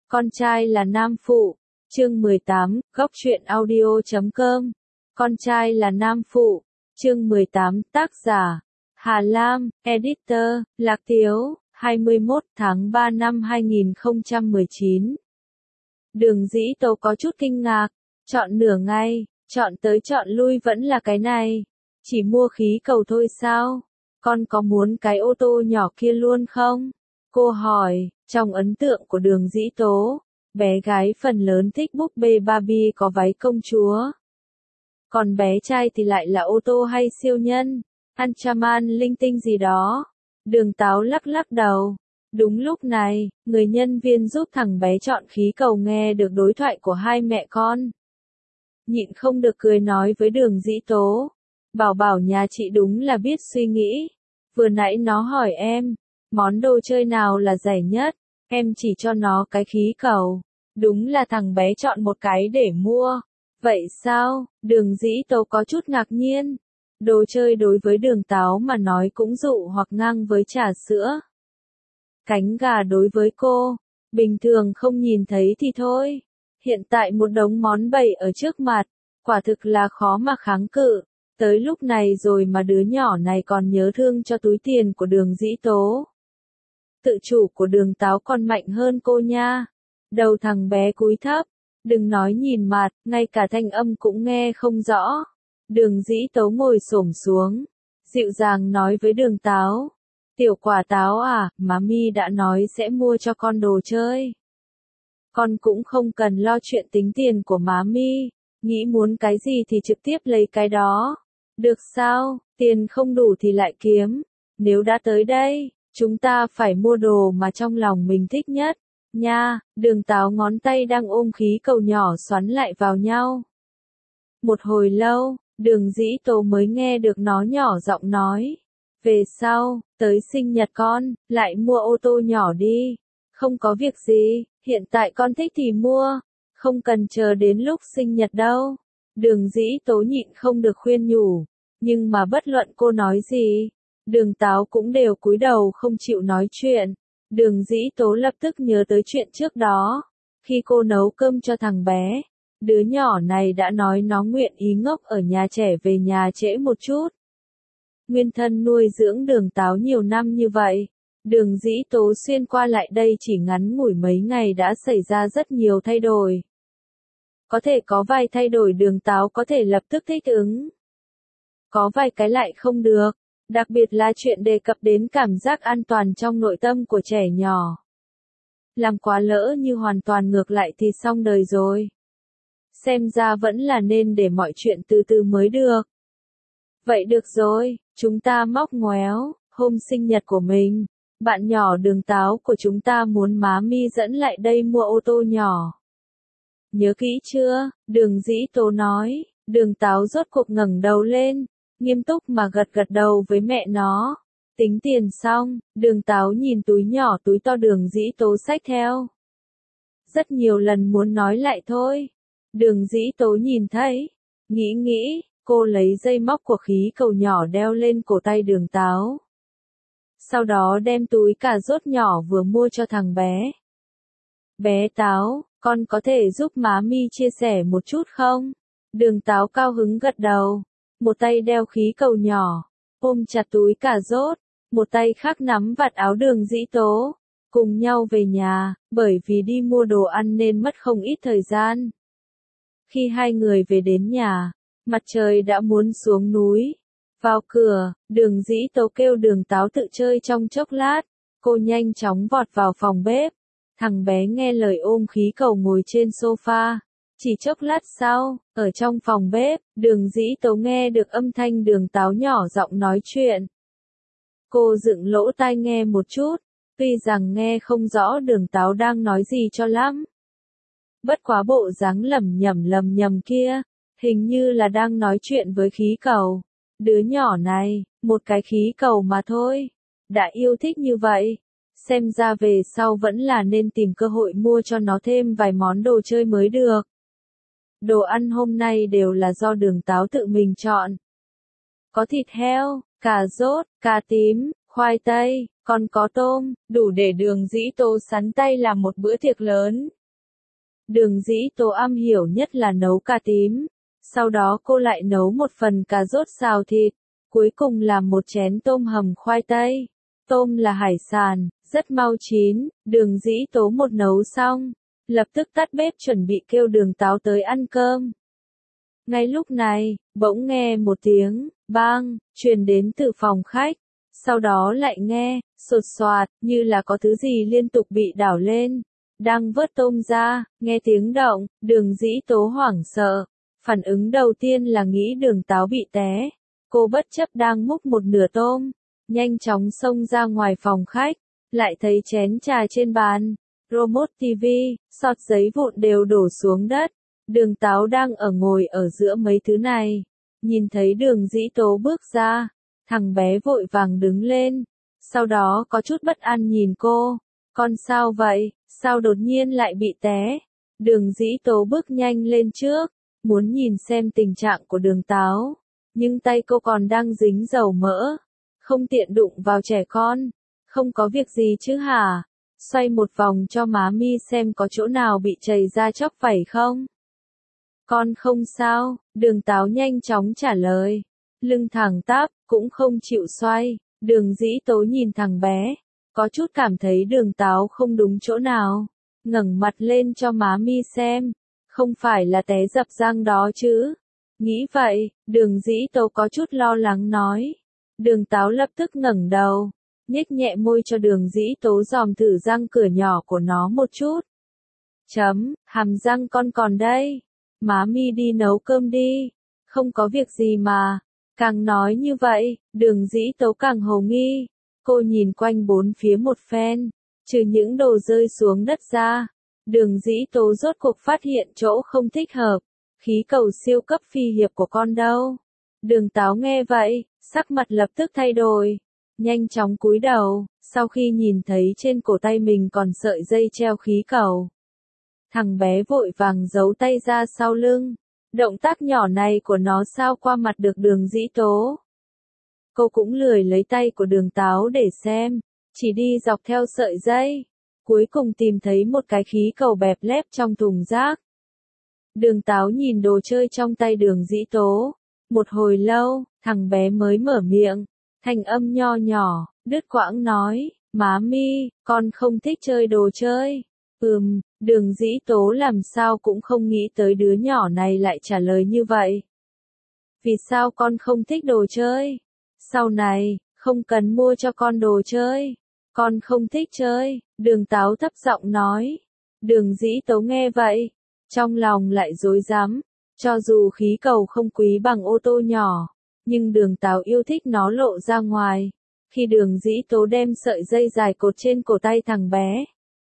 Con trai là nam phụ. Chương 18, góc truyện audio.com. Con trai là nam phụ. Chương 18, tác giả Hà Lam, editor Lạc Tiếu, 21 tháng 3 năm 2019. Đường Dĩ Tố có chút kinh ngạc, chọn nửa ngày, chọn tới chọn lui vẫn là cái này. Chỉ mua khí cầu thôi sao? Con có muốn cái ô tô nhỏ kia luôn không? Cô hỏi, trong ấn tượng của Đường Dĩ Tố, bé gái phần lớn thích búp bê Barbie có váy công chúa. Còn bé trai thì lại là ô tô hay siêu nhân, Ultraman linh tinh gì đó. Đường Táo lắc lắc đầu. Đúng lúc này, người nhân viên giúp thằng bé chọn khí cầu nghe được đối thoại của hai mẹ con. Nhịn không được cười nói với Đường Dĩ Tố. Bảo bảo nhà chị đúng là biết suy nghĩ. Vừa nãy nó hỏi em, món đồ chơi nào là rẻ nhất, em chỉ cho nó cái khí cầu. Đúng là thằng bé chọn một cái để mua. Vậy sao? Đường Dĩ Tố có chút ngạc nhiên. Đồ chơi đối với Đường Táo mà nói cũng dụ hoặc ngang với trà sữa. Cánh gà đối với cô, bình thường không nhìn thấy thì thôi. Hiện tại một đống món bày ở trước mặt, quả thực là khó mà kháng cự. Tới lúc này rồi mà đứa nhỏ này còn nhớ thương cho túi tiền của Đường Dĩ Tố. Tự chủ của Đường Táo còn mạnh hơn cô nha. Đầu thằng bé cúi thấp, đừng nói nhìn mặt, ngay cả thanh âm cũng nghe không rõ. Đường Dĩ Tố ngồi xổm xuống, dịu dàng nói với Đường Táo. Tiểu Quả Táo à, mami đã nói sẽ mua cho con đồ chơi. Con cũng không cần lo chuyện tính tiền của mami, nghĩ muốn cái gì thì trực tiếp lấy cái đó. Được sao, tiền không đủ thì lại kiếm. Nếu đã tới đây, chúng ta phải mua đồ mà trong lòng mình thích nhất. Nha, Đường Táo ngón tay đang ôm khí cầu nhỏ xoắn lại vào nhau. Một hồi lâu, Đường Dĩ Tố mới nghe được nó nhỏ giọng nói. Về sau, tới sinh nhật con, lại mua ô tô nhỏ đi. Không có việc gì, hiện tại con thích thì mua. Không cần chờ đến lúc sinh nhật đâu. Đường Dĩ Tố nhịn không được khuyên nhủ. Nhưng mà bất luận cô nói gì, Đường Táo cũng đều cúi đầu không chịu nói chuyện. Đường Dĩ Tố lập tức nhớ tới chuyện trước đó. Khi cô nấu cơm cho thằng bé, đứa nhỏ này đã nói nó nguyện ý ngốc ở nhà trẻ về nhà trễ một chút. Nguyên thân nuôi dưỡng Đường Táo nhiều năm như vậy. Đường Dĩ Tố xuyên qua lại đây chỉ ngắn ngủi mấy ngày đã xảy ra rất nhiều thay đổi. Có thể có vài thay đổi Đường Táo có thể lập tức thích ứng. Có vài cái lại không được, đặc biệt là chuyện đề cập đến cảm giác an toàn trong nội tâm của trẻ nhỏ. Làm quá lỡ như hoàn toàn ngược lại thì xong đời rồi. Xem ra vẫn là nên để mọi chuyện từ từ mới được. Vậy được rồi, chúng ta móc ngoéo, hôm sinh nhật của mình, bạn nhỏ Đường Táo của chúng ta muốn mami dẫn lại đây mua ô tô nhỏ. Nhớ kỹ chưa? Đường Dĩ Tố nói. Đường Táo rốt cuộc ngẩng đầu lên, nghiêm túc mà gật gật đầu với mẹ nó. Tính tiền xong, Đường Táo nhìn túi nhỏ túi to Đường Dĩ Tố xách theo. Rất nhiều lần muốn nói lại thôi. Đường Dĩ Tố nhìn thấy, nghĩ, cô lấy dây móc của khí cầu nhỏ đeo lên cổ tay Đường Táo. Sau đó đem túi cà rốt nhỏ vừa mua cho thằng bé. Bé Táo, con có thể giúp mami chia sẻ một chút không? Đường Táo cao hứng gật đầu. Một tay đeo khí cầu nhỏ, ôm chặt túi cà rốt, một tay khác nắm vạt áo Đường Dĩ Tố. Cùng nhau về nhà, bởi vì đi mua đồ ăn nên mất không ít thời gian. Khi hai người về đến nhà, mặt trời đã muốn xuống núi. Vào cửa, Đường Dĩ Tố kêu Đường Táo tự chơi trong chốc lát. Cô nhanh chóng vọt vào phòng bếp. Thằng bé nghe lời ôm khí cầu ngồi trên sofa. Chỉ chốc lát sau, ở trong phòng bếp, Đường Dĩ Tố nghe được âm thanh Đường Táo nhỏ giọng nói chuyện. Cô dựng lỗ tai nghe một chút, tuy rằng nghe không rõ Đường Táo đang nói gì cho lắm. Bất quá bộ dáng lẩm nhẩm kia, hình như là đang nói chuyện với khí cầu. Đứa nhỏ này, một cái khí cầu mà thôi, đã yêu thích như vậy. Xem ra về sau vẫn là nên tìm cơ hội mua cho nó thêm vài món đồ chơi mới được. Đồ ăn hôm nay đều là do Đường Táo tự mình chọn. Có thịt heo, cà rốt, cà tím, khoai tây, còn có tôm, đủ để Đường Dĩ Tố sắn tay làm một bữa tiệc lớn. Đường Dĩ Tố am hiểu nhất là nấu cà tím. Sau đó cô lại nấu một phần cà rốt xào thịt. Cuối cùng là một chén tôm hầm khoai tây. Tôm là hải sản, rất mau chín. Đường Dĩ Tố một nấu xong, lập tức tắt bếp chuẩn bị kêu Đường Táo tới ăn cơm. Ngay lúc này, bỗng nghe một tiếng bang truyền đến từ phòng khách. Sau đó lại nghe sột soạt, như là có thứ gì liên tục bị đảo lên. Đang vớt tôm ra, nghe tiếng động, Đường Dĩ Tố hoảng sợ. Phản ứng đầu tiên là nghĩ Đường Táo bị té. Cô bất chấp đang múc một nửa tôm, nhanh chóng xông ra ngoài phòng khách, lại thấy chén trà trên bàn, remote TV, sọt giấy vụn đều đổ xuống đất. Đường Táo đang ngồi ở giữa mấy thứ này, nhìn thấy Đường Dĩ Tố bước ra, thằng bé vội vàng đứng lên, sau đó có chút bất an nhìn cô, con sao vậy, sao đột nhiên lại bị té? Đường Dĩ Tố bước nhanh lên trước, muốn nhìn xem tình trạng của Đường Táo, nhưng tay cô còn đang dính dầu mỡ, không tiện đụng vào trẻ con. Không có việc gì chứ hả? Xoay một vòng cho má mi xem có chỗ nào bị chảy ra chóc vảy không? Con không sao, Đường Táo nhanh chóng trả lời. Lưng thẳng tắp, cũng không chịu xoay. Đường Dĩ Tố nhìn thằng bé, có chút cảm thấy Đường Táo không đúng chỗ nào. Ngẩng mặt lên cho má mi xem. Không phải là té dập răng đó chứ? Nghĩ vậy, Đường Dĩ Tố có chút lo lắng nói. Đường Táo lập tức ngẩng đầu, nhếch nhẹ môi cho Đường Dĩ Tố dòm thử răng cửa nhỏ của nó một chút. Hàm răng con còn đây. Má mi đi nấu cơm đi. Không có việc gì mà. Càng nói như vậy, Đường Dĩ Tố càng hồ nghi. Cô nhìn quanh bốn phía một phen, trừ những đồ rơi xuống đất ra. Đường Dĩ Tố rốt cuộc phát hiện chỗ không thích hợp. Khí cầu siêu cấp phi hiệp của con đâu? Đường Táo nghe vậy, sắc mặt lập tức thay đổi. Nhanh chóng cúi đầu, sau khi nhìn thấy trên cổ tay mình còn sợi dây treo khí cầu. Thằng bé vội vàng giấu tay ra sau lưng. Động tác nhỏ này của nó sao qua mặt được Đường Dĩ Tố. Cô cũng lười lấy tay của Đường Táo để xem, chỉ đi dọc theo sợi dây. Cuối cùng tìm thấy một cái khí cầu bẹp lép trong thùng rác. Đường Táo nhìn đồ chơi trong tay Đường Dĩ Tố. Một hồi lâu, thằng bé mới mở miệng. Thanh âm nho nhỏ, đứt quãng nói, má mi, con không thích chơi đồ chơi. Đường Dĩ Tố làm sao cũng không nghĩ tới đứa nhỏ này lại trả lời như vậy. Vì sao con không thích đồ chơi? Sau này, không cần mua cho con đồ chơi. Con không thích chơi, Đường Táo thấp giọng nói. Đường Dĩ Tố nghe vậy, trong lòng lại rối rắm. Cho dù khí cầu không quý bằng ô tô nhỏ, nhưng Đường Táo yêu thích nó lộ ra ngoài. Khi Đường Dĩ Tố đem sợi dây dài cột trên cổ tay thằng bé,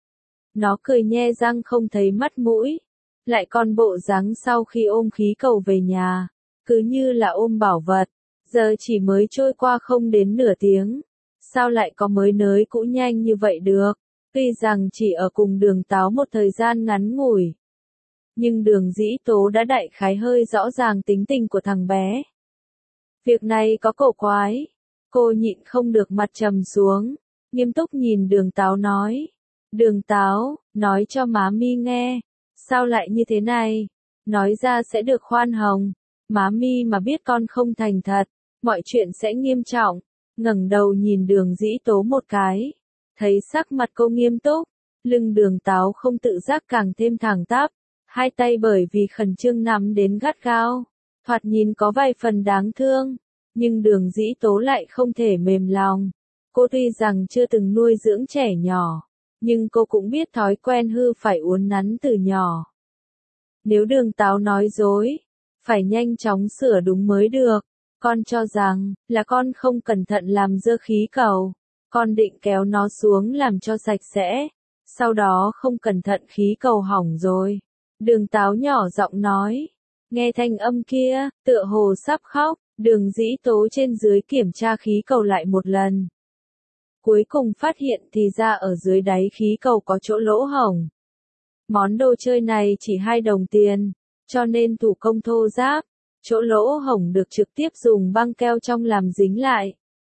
nó cười nhe răng không thấy mắt mũi. Lại còn bộ dáng sau khi ôm khí cầu về nhà, cứ như là ôm bảo vật. Giờ chỉ mới trôi qua không đến nửa tiếng, sao lại có mới nới cũ nhanh như vậy được? Tuy rằng chỉ ở cùng Đường Táo một thời gian ngắn ngủi, nhưng Đường Dĩ Tố đã đại khái hơi rõ ràng tính tình của thằng bé. Việc này có cổ quái. Cô nhịn không được mặt trầm xuống, nghiêm túc nhìn Đường Táo nói. Đường Táo, nói cho má mi nghe. Sao lại như thế này? Nói ra sẽ được khoan hồng. Má mi mà biết con không thành thật, mọi chuyện sẽ nghiêm trọng. Ngẩng đầu nhìn Đường Dĩ Tố một cái, thấy sắc mặt cô nghiêm túc, lưng Đường Táo không tự giác càng thêm thẳng tắp, hai tay bởi vì khẩn trương nắm đến gắt gao, thoạt nhìn có vài phần đáng thương, nhưng Đường Dĩ Tố lại không thể mềm lòng. Cô tuy rằng chưa từng nuôi dưỡng trẻ nhỏ, nhưng cô cũng biết thói quen hư phải uốn nắn từ nhỏ. Nếu Đường Táo nói dối, phải nhanh chóng sửa đúng mới được. Con cho rằng, là con không cẩn thận làm dơ khí cầu. Con định kéo nó xuống làm cho sạch sẽ. Sau đó không cẩn thận khí cầu hỏng rồi. Đường Táo nhỏ giọng nói. Nghe thanh âm kia, tựa hồ sắp khóc. Đường Dĩ Tố trên dưới kiểm tra khí cầu lại một lần. Cuối cùng phát hiện thì ra ở dưới đáy khí cầu có chỗ lỗ hổng. Món đồ chơi này chỉ 2 đồng tiền, cho nên thủ công thô ráp. Chỗ lỗ hổng được trực tiếp dùng băng keo trong làm dính lại.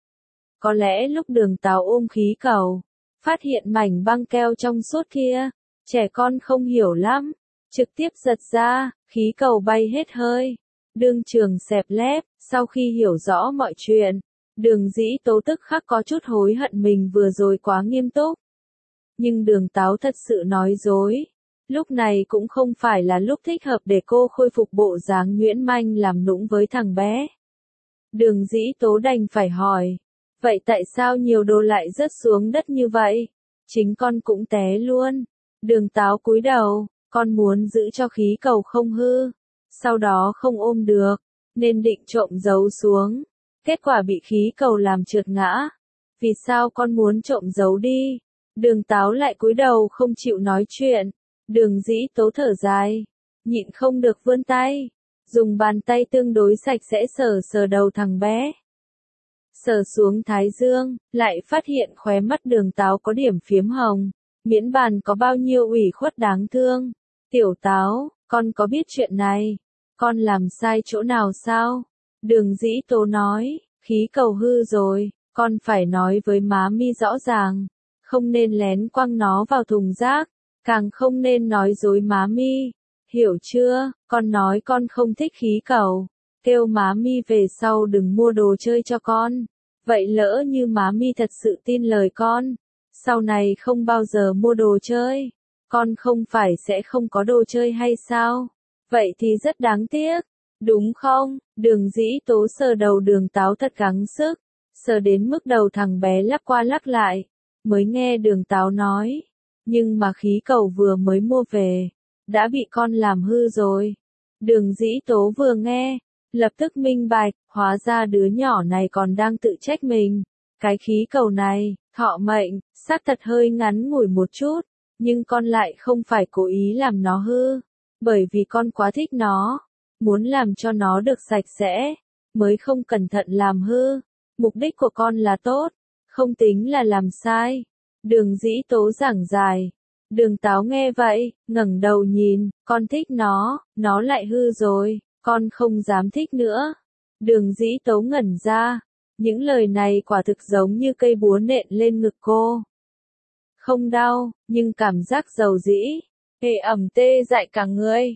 Có lẽ lúc Đường Táo ôm khí cầu, phát hiện mảnh băng keo trong suốt kia, trẻ con không hiểu lắm, trực tiếp giật ra, khí cầu bay hết hơi. Đương Trường xẹp lép, sau khi hiểu rõ mọi chuyện, Đường Dĩ Tố tức khắc có chút hối hận mình vừa rồi quá nghiêm túc. Nhưng Đường Táo thật sự nói dối. Lúc này cũng không phải là lúc thích hợp để cô khôi phục bộ dáng nhuyễn manh làm nũng với thằng bé. Đường Dĩ Tố đành phải hỏi. Vậy tại sao nhiều đồ lại rớt xuống đất như vậy? Chính con cũng té luôn. Đường Táo cúi đầu, con muốn giữ cho khí cầu không hư. Sau đó không ôm được, nên định trộm giấu xuống. Kết quả bị khí cầu làm trượt ngã. Vì sao con muốn trộm giấu đi? Đường Táo lại cúi đầu không chịu nói chuyện. Đường Dĩ Tố thở dài, nhịn không được vươn tay, dùng bàn tay tương đối sạch sẽ sờ sờ đầu thằng bé. Sờ xuống thái dương, lại phát hiện khóe mắt Đường Táo có điểm phiếm hồng, miễn bàn có bao nhiêu ủy khuất đáng thương. Tiểu Táo, con có biết chuyện này? Con làm sai chỗ nào sao? Đường Dĩ Tố nói, khí cầu hư rồi, con phải nói với má mi rõ ràng, không nên lén quăng nó vào thùng rác. Càng không nên nói dối má mi, hiểu chưa? Con nói con không thích khí cầu, kêu má mi về sau đừng mua đồ chơi cho con. Vậy lỡ như má mi thật sự tin lời con, sau này không bao giờ mua đồ chơi, con không phải sẽ không có đồ chơi hay sao? Vậy thì rất đáng tiếc, đúng không? Đường Dĩ Tố sờ đầu Đường Táo thật gắng sức, sờ đến mức đầu thằng bé lắc qua lắc lại, mới nghe Đường Táo nói. Nhưng mà khí cầu vừa mới mua về, đã bị con làm hư rồi. Đường Dĩ Tố vừa nghe, lập tức minh bạch, hóa ra đứa nhỏ này còn đang tự trách mình. Cái khí cầu này, thọ mệnh, xác thật hơi ngắn ngủi một chút, nhưng con lại không phải cố ý làm nó hư, bởi vì con quá thích nó, muốn làm cho nó được sạch sẽ, mới không cẩn thận làm hư. Mục đích của con là tốt, không tính là làm sai. Đường Dĩ Tố giảng giải. Đường Táo nghe vậy, ngẩng đầu nhìn, con thích nó lại hư rồi, con không dám thích nữa. Đường Dĩ Tố ngẩn ra, những lời này quả thực giống như cây búa nện lên ngực cô. Không đau, nhưng cảm giác dầu dĩ, ê ẩm tê dại cả người.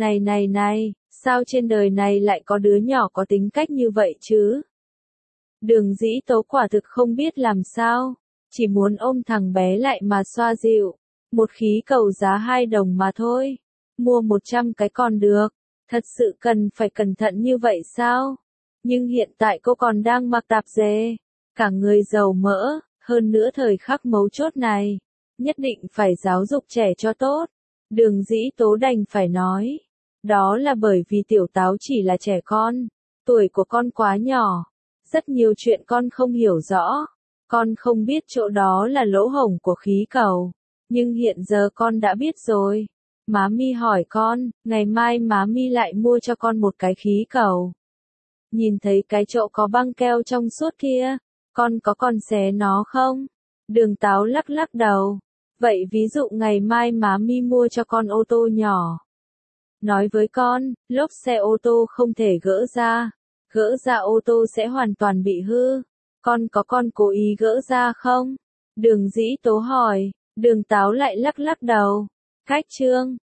Này, sao trên đời này lại có đứa nhỏ có tính cách như vậy chứ? Đường Dĩ Tố quả thực không biết làm sao. Chỉ muốn ôm thằng bé lại mà xoa dịu. Một khí cầu giá 2 đồng mà thôi. Mua 100 cái còn được. Thật sự cần phải cẩn thận như vậy sao? Nhưng hiện tại cô còn đang mặc tạp dề. Cả người dầu mỡ. Hơn nữa thời khắc mấu chốt này. Nhất định phải giáo dục trẻ cho tốt. Đường Dĩ Tố đành phải nói. Đó là bởi vì Tiểu Táo chỉ là trẻ con. Tuổi của con quá nhỏ. Rất nhiều chuyện con không hiểu rõ. Con không biết chỗ đó là lỗ hổng của khí cầu, nhưng hiện giờ con đã biết rồi. Má mi hỏi con, ngày mai má mi lại mua cho con một cái khí cầu. Nhìn thấy cái chỗ có băng keo trong suốt kia, con có còn xé nó không? Đường Táo lắc lắc đầu. Vậy ví dụ ngày mai má mi mua cho con ô tô nhỏ. Nói với con, lốp xe ô tô không thể gỡ ra ô tô sẽ hoàn toàn bị hư. Con cố ý gỡ ra không? Đường Dĩ Tố hỏi, Đường Táo lại lắc lắc đầu. Cách chương